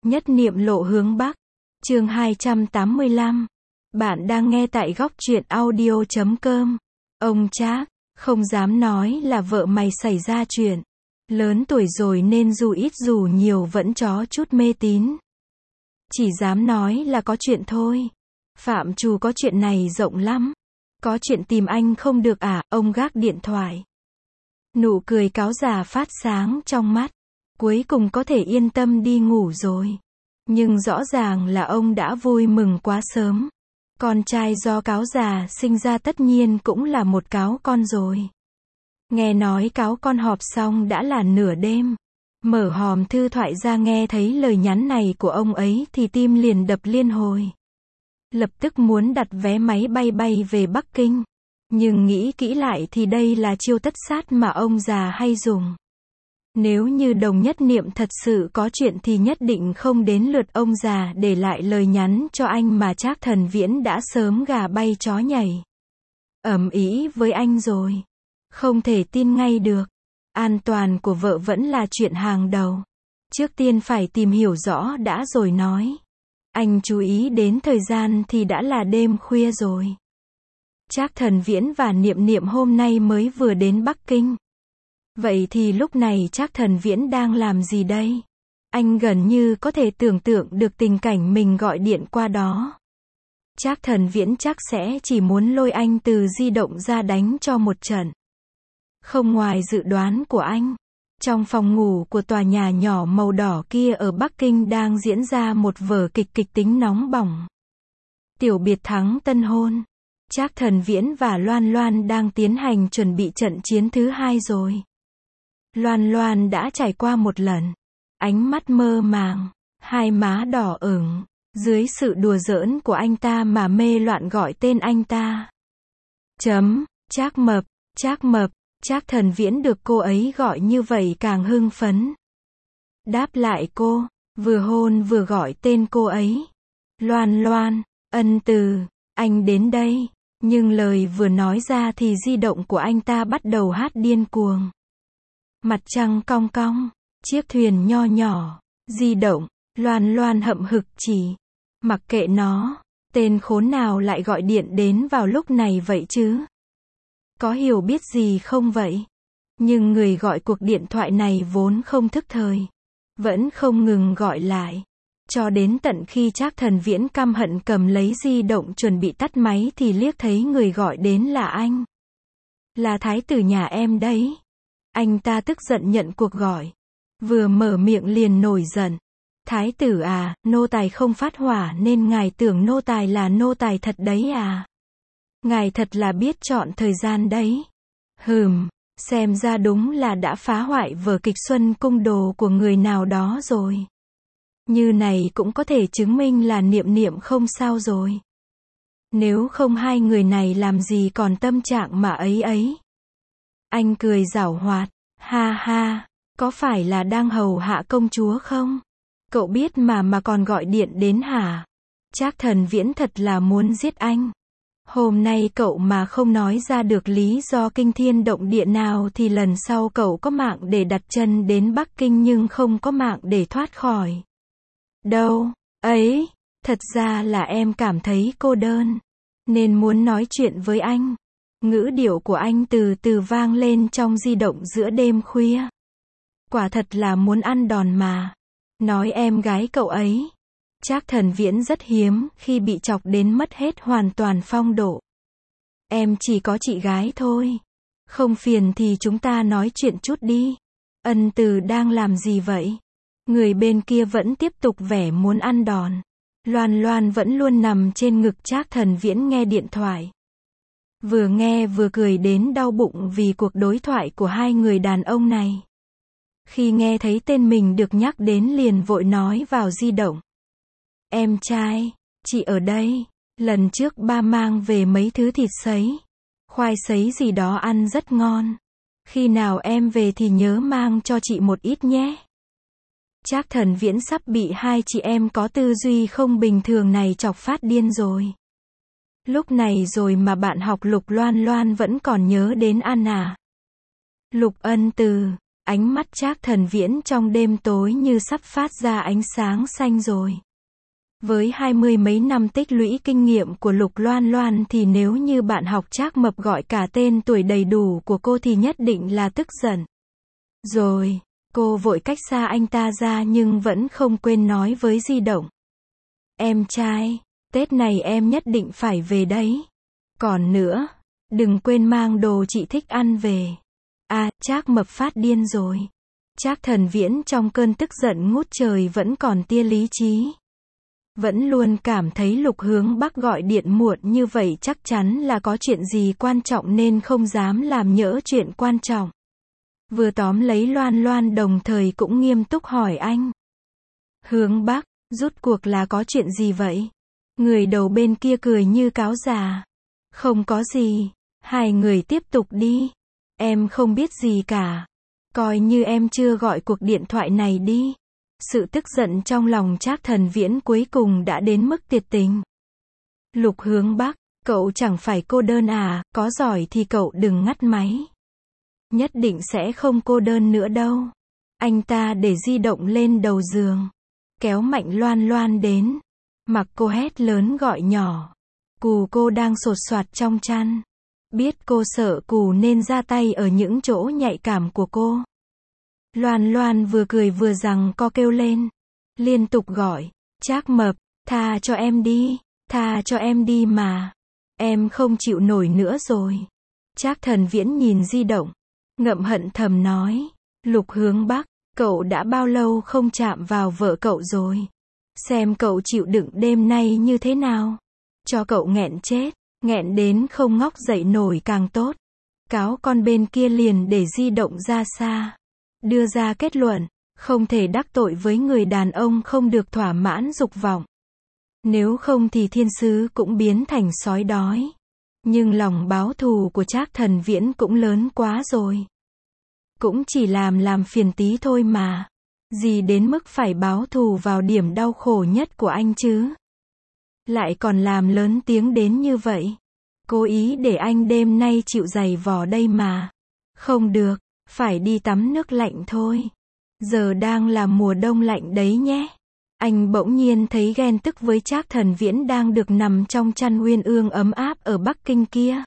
Nhất niệm lộ hướng Bắc. Chương 285. Bạn đang nghe tại góc truyện audio.com. Ông Trác, không dám nói là vợ mày xảy ra chuyện. Lớn tuổi rồi nên dù ít dù nhiều vẫn có chút mê tín. Chỉ dám nói là có chuyện thôi. Phạm trù có chuyện này rộng lắm. Có chuyện tìm anh không được à, ông gác điện thoại. Nụ cười cáo già phát sáng trong mắt. Cuối cùng có thể yên tâm đi ngủ rồi. Nhưng rõ ràng là ông đã vui mừng quá sớm. Con trai do cáo già sinh ra tất nhiên cũng là một cáo con rồi. Nghe nói cáo con họp xong đã là nửa đêm. Mở hòm thư thoại ra nghe thấy lời nhắn này của ông ấy thì tim liền đập liên hồi. Lập tức muốn đặt vé máy bay về Bắc Kinh. Nhưng nghĩ kỹ lại thì đây là chiêu tất sát mà ông già hay dùng. Nếu như Đồng Nhất Niệm thật sự có chuyện thì nhất định không đến lượt ông già để lại lời nhắn cho anh mà Trác Thần Viễn đã sớm gà bay chó nhảy. Ầm ĩ với anh rồi. Không thể tin ngay được. An toàn của vợ vẫn là chuyện hàng đầu. Trước tiên phải tìm hiểu rõ đã rồi nói. Anh chú ý đến thời gian thì đã là đêm khuya rồi. Trác Thần Viễn và Niệm Niệm hôm nay mới vừa đến Bắc Kinh. Vậy thì lúc này Trác Thần Viễn đang làm gì đây? Anh gần như có thể tưởng tượng được tình cảnh mình gọi điện qua đó. Trác Thần Viễn chắc sẽ chỉ muốn lôi anh từ di động ra đánh cho một trận. Không ngoài dự đoán của anh, trong phòng ngủ của tòa nhà nhỏ màu đỏ kia ở Bắc Kinh đang diễn ra một vở kịch kịch tính nóng bỏng. Tiểu biệt thắng tân hôn. Trác Thần Viễn và Loan Loan đang tiến hành chuẩn bị trận chiến thứ hai rồi. Loan Loan đã trải qua một lần. Ánh mắt mơ màng, hai má đỏ ửng, dưới sự đùa giỡn của anh ta mà mê loạn gọi tên anh ta. Trác Mập, Trác Mập. Trác Thần Viễn được cô ấy gọi như vậy càng hưng phấn. Đáp lại cô, vừa hôn vừa gọi tên cô ấy. Loan Loan, ân từ, anh đến đây. Nhưng lời vừa nói ra thì di động của anh ta bắt đầu hát điên cuồng. Mặt trăng cong cong, chiếc thuyền nho nhỏ, di động, Loan Loan hậm hực chỉ. Mặc kệ nó, tên khốn nào lại gọi điện đến vào lúc này vậy chứ? Có hiểu biết gì không vậy? Nhưng người gọi cuộc điện thoại này vốn không thức thời. Vẫn không ngừng gọi lại. Cho đến tận khi Trác Thần Viễn căm hận cầm lấy di động chuẩn bị tắt máy thì liếc thấy người gọi đến là anh. Là thái tử nhà em đấy. Anh ta tức giận nhận cuộc gọi. Vừa mở miệng liền nổi giận. Thái tử à, nô tài không phát hỏa nên ngài tưởng nô tài là nô tài thật đấy à? Ngài thật là biết chọn thời gian đấy. Xem ra đúng là đã phá hoại vở kịch Xuân Cung Đồ của người nào đó rồi. Như này cũng có thể chứng minh là Niệm Niệm không sao rồi. Nếu không hai người này làm gì còn tâm trạng mà ấy. Anh cười giảo hoạt, ha ha, có phải là đang hầu hạ công chúa không? Cậu biết mà còn gọi điện đến hả? Trác Thần Viễn thật là muốn giết anh. Hôm nay cậu mà không nói ra được lý do kinh thiên động địa nào thì lần sau cậu có mạng để đặt chân đến Bắc Kinh nhưng không có mạng để thoát khỏi. Đâu, ấy, thật ra là em cảm thấy cô đơn, nên muốn nói chuyện với anh. Ngữ điệu của anh từ từ vang lên trong di động giữa đêm khuya. Quả thật là muốn ăn đòn mà. Nói em gái cậu ấy. Trác Thần Viễn rất hiếm khi bị chọc đến mất hết hoàn toàn phong độ. Em chỉ có chị gái thôi. Không phiền thì chúng ta nói chuyện chút đi. Ân từ đang làm gì vậy? Người bên kia vẫn tiếp tục vẻ muốn ăn đòn. Loan Loan vẫn luôn nằm trên ngực Trác Thần Viễn nghe điện thoại. Vừa nghe vừa cười đến đau bụng vì cuộc đối thoại của hai người đàn ông này. Khi nghe thấy tên mình được nhắc đến liền vội nói vào di động. Em trai, chị ở đây. Lần trước ba mang về mấy thứ thịt sấy, khoai sấy gì đó ăn rất ngon. Khi nào em về thì nhớ mang cho chị một ít nhé. Trác Thần Viễn sắp bị hai chị em có tư duy không bình thường này chọc phát điên rồi. Lúc này rồi mà bạn học Lục Loan Loan vẫn còn nhớ đến ăn à? Lục Ân Từ, Ánh mắt Trác Thần Viễn trong đêm tối như sắp phát ra ánh sáng xanh rồi. Với 20 mấy năm tích lũy kinh nghiệm của Lục Loan Loan thì nếu như bạn học Trác Mập gọi cả tên tuổi đầy đủ của cô thì nhất định là tức giận. Rồi, cô vội cách xa anh ta ra nhưng vẫn không quên nói với Di Động. Em trai, Tết này em nhất định phải về đấy. Còn nữa, đừng quên mang đồ chị thích ăn về. À, Trác Mập phát điên rồi. Trác Thần Viễn trong cơn tức giận ngút trời vẫn còn tia lý trí. Vẫn luôn cảm thấy Lục Hướng Bắc gọi điện muộn như vậy chắc chắn là có chuyện gì quan trọng nên không dám làm nhỡ chuyện quan trọng. Vừa tóm lấy Loan Loan đồng thời cũng nghiêm túc hỏi anh. Hướng Bắc, rút cuộc là có chuyện gì vậy? Người đầu bên kia cười như cáo già. Không có gì, hai người tiếp tục đi. Em không biết gì cả. Coi như em chưa gọi cuộc điện thoại này đi. Sự tức giận trong lòng Trác Thần Viễn cuối cùng đã đến mức tuyệt tình. Lục Hướng Bắc, cậu chẳng phải cô đơn à, có giỏi thì cậu đừng ngắt máy. Nhất định sẽ không cô đơn nữa đâu. Anh ta để Di Động lên đầu giường. Kéo mạnh Loan Loan đến. Mặc cô hét lớn gọi nhỏ. Cù cô đang sột soạt trong chăn. Biết cô sợ Cù nên ra tay ở những chỗ nhạy cảm của cô. Loan Loan vừa cười vừa giằng co kêu lên. Liên tục gọi. Trác Mập, tha cho em đi. Tha cho em đi mà. Em không chịu nổi nữa rồi. Trác Thần Viễn nhìn Di Động. Ngậm hận thầm nói. Lục Hướng Bắc, cậu đã bao lâu không chạm vào vợ cậu rồi? Xem cậu chịu đựng đêm nay như thế nào? Cho cậu nghẹn chết. Nghẹn đến không ngóc dậy nổi càng tốt. Cáo con bên kia liền để Di Động ra xa. Đưa ra kết luận, không thể đắc tội với người đàn ông không được thỏa mãn dục vọng. Nếu không thì thiên sứ cũng biến thành sói đói. Nhưng lòng báo thù của Trác Thần Viễn cũng lớn quá rồi. Cũng chỉ làm phiền tí thôi mà. Gì đến mức phải báo thù vào điểm đau khổ nhất của anh chứ? Lại còn làm lớn tiếng đến như vậy. Cố ý để anh đêm nay chịu giày vò đây mà. Không được, phải đi tắm nước lạnh thôi. Giờ đang là mùa đông lạnh đấy nhé. Anh bỗng nhiên thấy ghen tức với Trác Thần Viễn đang được nằm trong chăn uyên ương ấm áp ở Bắc Kinh kia.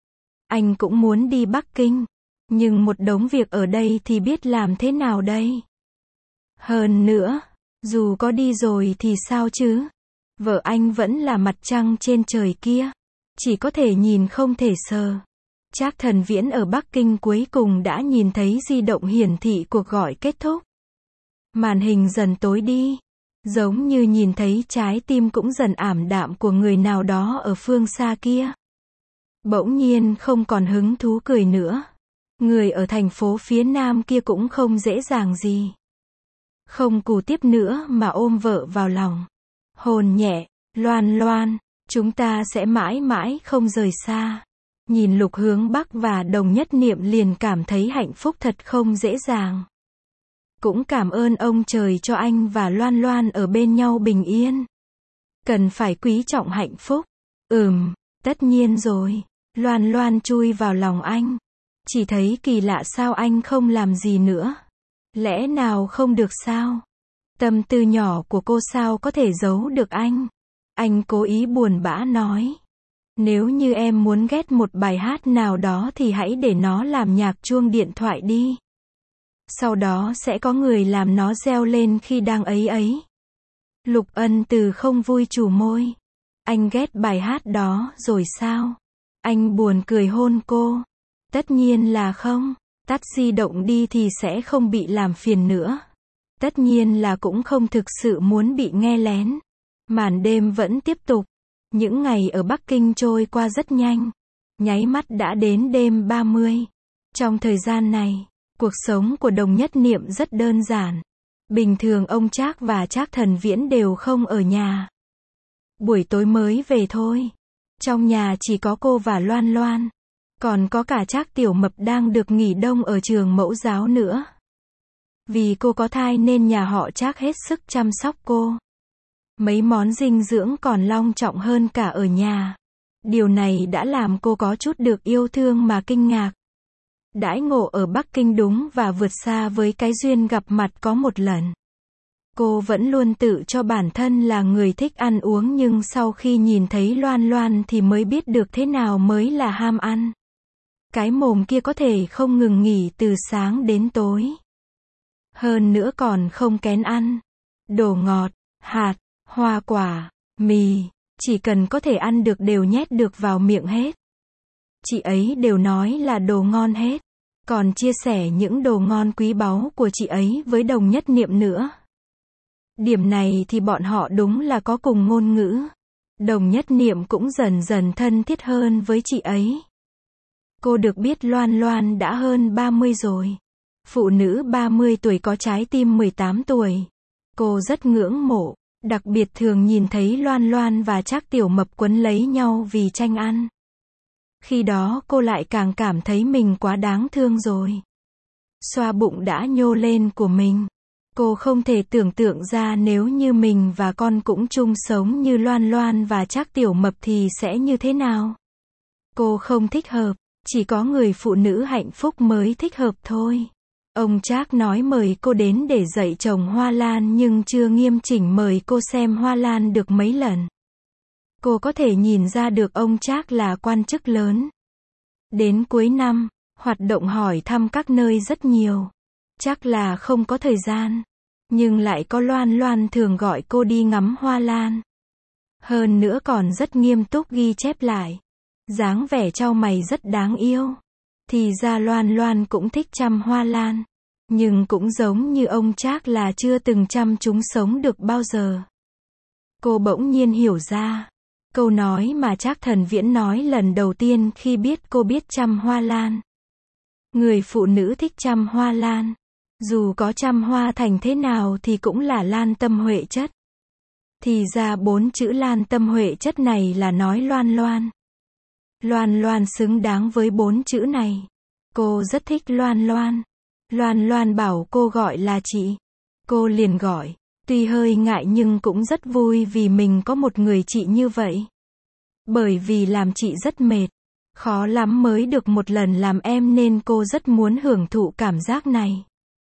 Anh cũng muốn đi Bắc Kinh. Nhưng một đống việc ở đây thì biết làm thế nào đây? Hơn nữa, dù có đi rồi thì sao chứ? Vợ anh vẫn là mặt trăng trên trời kia. Chỉ có thể nhìn không thể sờ. Trác Thần Viễn ở Bắc Kinh cuối cùng đã nhìn thấy Di Động hiển thị cuộc gọi kết thúc. Màn hình dần tối đi. Giống như nhìn thấy trái tim cũng dần ảm đạm của người nào đó ở phương xa kia. Bỗng nhiên không còn hứng thú cười nữa. Người ở thành phố phía nam kia cũng không dễ dàng gì. Không cù tiếp nữa mà ôm vợ vào lòng. Hôn nhẹ, Loan Loan, chúng ta sẽ mãi mãi không rời xa. Nhìn Lục Hướng Bắc và Đồng Nhất Niệm liền cảm thấy hạnh phúc thật không dễ dàng. Cũng cảm ơn ông trời cho anh và Loan Loan ở bên nhau bình yên. Cần phải quý trọng hạnh phúc. Tất nhiên rồi. Loan Loan chui vào lòng anh. Chỉ thấy kỳ lạ sao anh không làm gì nữa. Lẽ nào không được sao? Tâm tư nhỏ của cô sao có thể giấu được anh? Anh cố ý buồn bã nói. Nếu như em muốn ghét một bài hát nào đó thì hãy để nó làm nhạc chuông điện thoại đi. Sau đó sẽ có người làm nó reo lên khi đang ấy. Lục Ân Từ không vui trù môi. Anh ghét bài hát đó rồi sao? Anh buồn cười hôn cô. Tất nhiên là không. Tắt Di Động đi thì sẽ không bị làm phiền nữa. Tất nhiên là cũng không thực sự muốn bị nghe lén. Màn đêm vẫn tiếp tục. Những ngày ở Bắc Kinh trôi qua rất nhanh. Nháy mắt đã đến đêm 30. Trong thời gian này, cuộc sống của Đồng Nhất Niệm rất đơn giản. Bình thường ông Trác và Trác Thần Viễn đều không ở nhà. Buổi tối mới về thôi. Trong nhà chỉ có cô và Loan Loan. Còn có cả Trác Tiểu Mập đang được nghỉ đông ở trường mẫu giáo nữa. Vì cô có thai nên nhà họ Trác hết sức chăm sóc cô. Mấy món dinh dưỡng còn long trọng hơn cả ở nhà. Điều này đã làm cô có chút được yêu thương mà kinh ngạc. Đãi ngộ ở Bắc Kinh đúng và vượt xa với cái duyên gặp mặt có một lần. Cô vẫn luôn tự cho bản thân là người thích ăn uống nhưng sau khi nhìn thấy Loan Loan thì mới biết được thế nào mới là ham ăn. Cái mồm kia có thể không ngừng nghỉ từ sáng đến tối. Hơn nữa còn không kén ăn. Đồ ngọt, hạt, hoa quả, mì, chỉ cần có thể ăn được đều nhét được vào miệng hết. Chị ấy đều nói là đồ ngon hết. Còn chia sẻ những đồ ngon quý báu của chị ấy với Đồng Nhất Niệm nữa. Điểm này thì bọn họ đúng là có cùng ngôn ngữ. Đồng Nhất Niệm cũng dần dần thân thiết hơn với chị ấy. Cô được biết Loan Loan đã hơn 30 rồi. Phụ nữ 30 tuổi có trái tim 18 tuổi. Cô rất ngưỡng mộ, đặc biệt thường nhìn thấy Loan Loan và Trác Tiểu Mập quấn lấy nhau vì tranh ăn. Khi đó cô lại càng cảm thấy mình quá đáng thương rồi. Xoa bụng đã nhô lên của mình. Cô không thể tưởng tượng ra nếu như mình và con cũng chung sống như Loan Loan và Trác Tiểu Mập thì sẽ như thế nào. Cô không thích hợp, chỉ có người phụ nữ hạnh phúc mới thích hợp thôi. Ông Trác nói mời cô đến để dạy trồng hoa lan nhưng chưa nghiêm chỉnh mời cô xem hoa lan được mấy lần. Cô có thể nhìn ra được ông Trác là quan chức lớn. Đến cuối năm, hoạt động hỏi thăm các nơi rất nhiều. Chắc là không có thời gian. Nhưng lại có Loan Loan thường gọi cô đi ngắm hoa lan. Hơn nữa còn rất nghiêm túc ghi chép lại. Dáng vẻ trao mày rất đáng yêu. Thì ra Loan Loan cũng thích chăm hoa lan. Nhưng cũng giống như ông Trác là chưa từng chăm chúng sống được bao giờ. Cô bỗng nhiên hiểu ra. Câu nói mà Trác Thần Viễn nói lần đầu tiên khi biết cô biết chăm hoa lan. Người phụ nữ thích chăm hoa lan. Dù có chăm hoa thành thế nào thì cũng là lan tâm huệ chất. Thì ra 4 chữ lan tâm huệ chất này là nói Loan Loan. Loan Loan xứng đáng với 4 chữ này. Cô rất thích Loan Loan. Loan Loan bảo cô gọi là chị. Cô liền gọi. Tuy hơi ngại nhưng cũng rất vui vì mình có một người chị như vậy. Bởi vì làm chị rất mệt. Khó lắm mới được một lần làm em nên cô rất muốn hưởng thụ cảm giác này.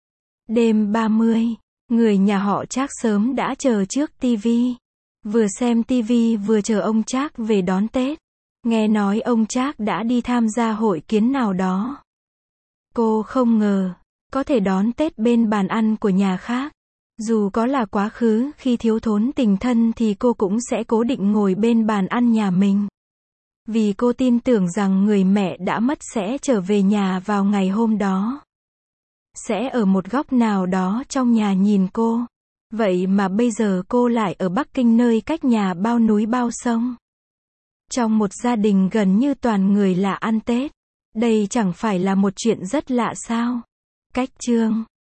Đêm 30, người nhà họ Trác sớm đã chờ trước tivi. Vừa xem tivi vừa chờ ông Trác về đón Tết. Nghe nói ông Trác đã đi tham gia hội kiến nào đó. Cô không ngờ, có thể đón Tết bên bàn ăn của nhà khác. Dù có là quá khứ khi thiếu thốn tình thân thì cô cũng sẽ cố định ngồi bên bàn ăn nhà mình. Vì cô tin tưởng rằng người mẹ đã mất sẽ trở về nhà vào ngày hôm đó. Sẽ ở một góc nào đó trong nhà nhìn cô. Vậy mà bây giờ cô lại ở Bắc Kinh nơi cách nhà bao núi bao sông. Trong một gia đình gần như toàn người là ăn Tết. Đây chẳng phải là một chuyện rất lạ sao? Cách chương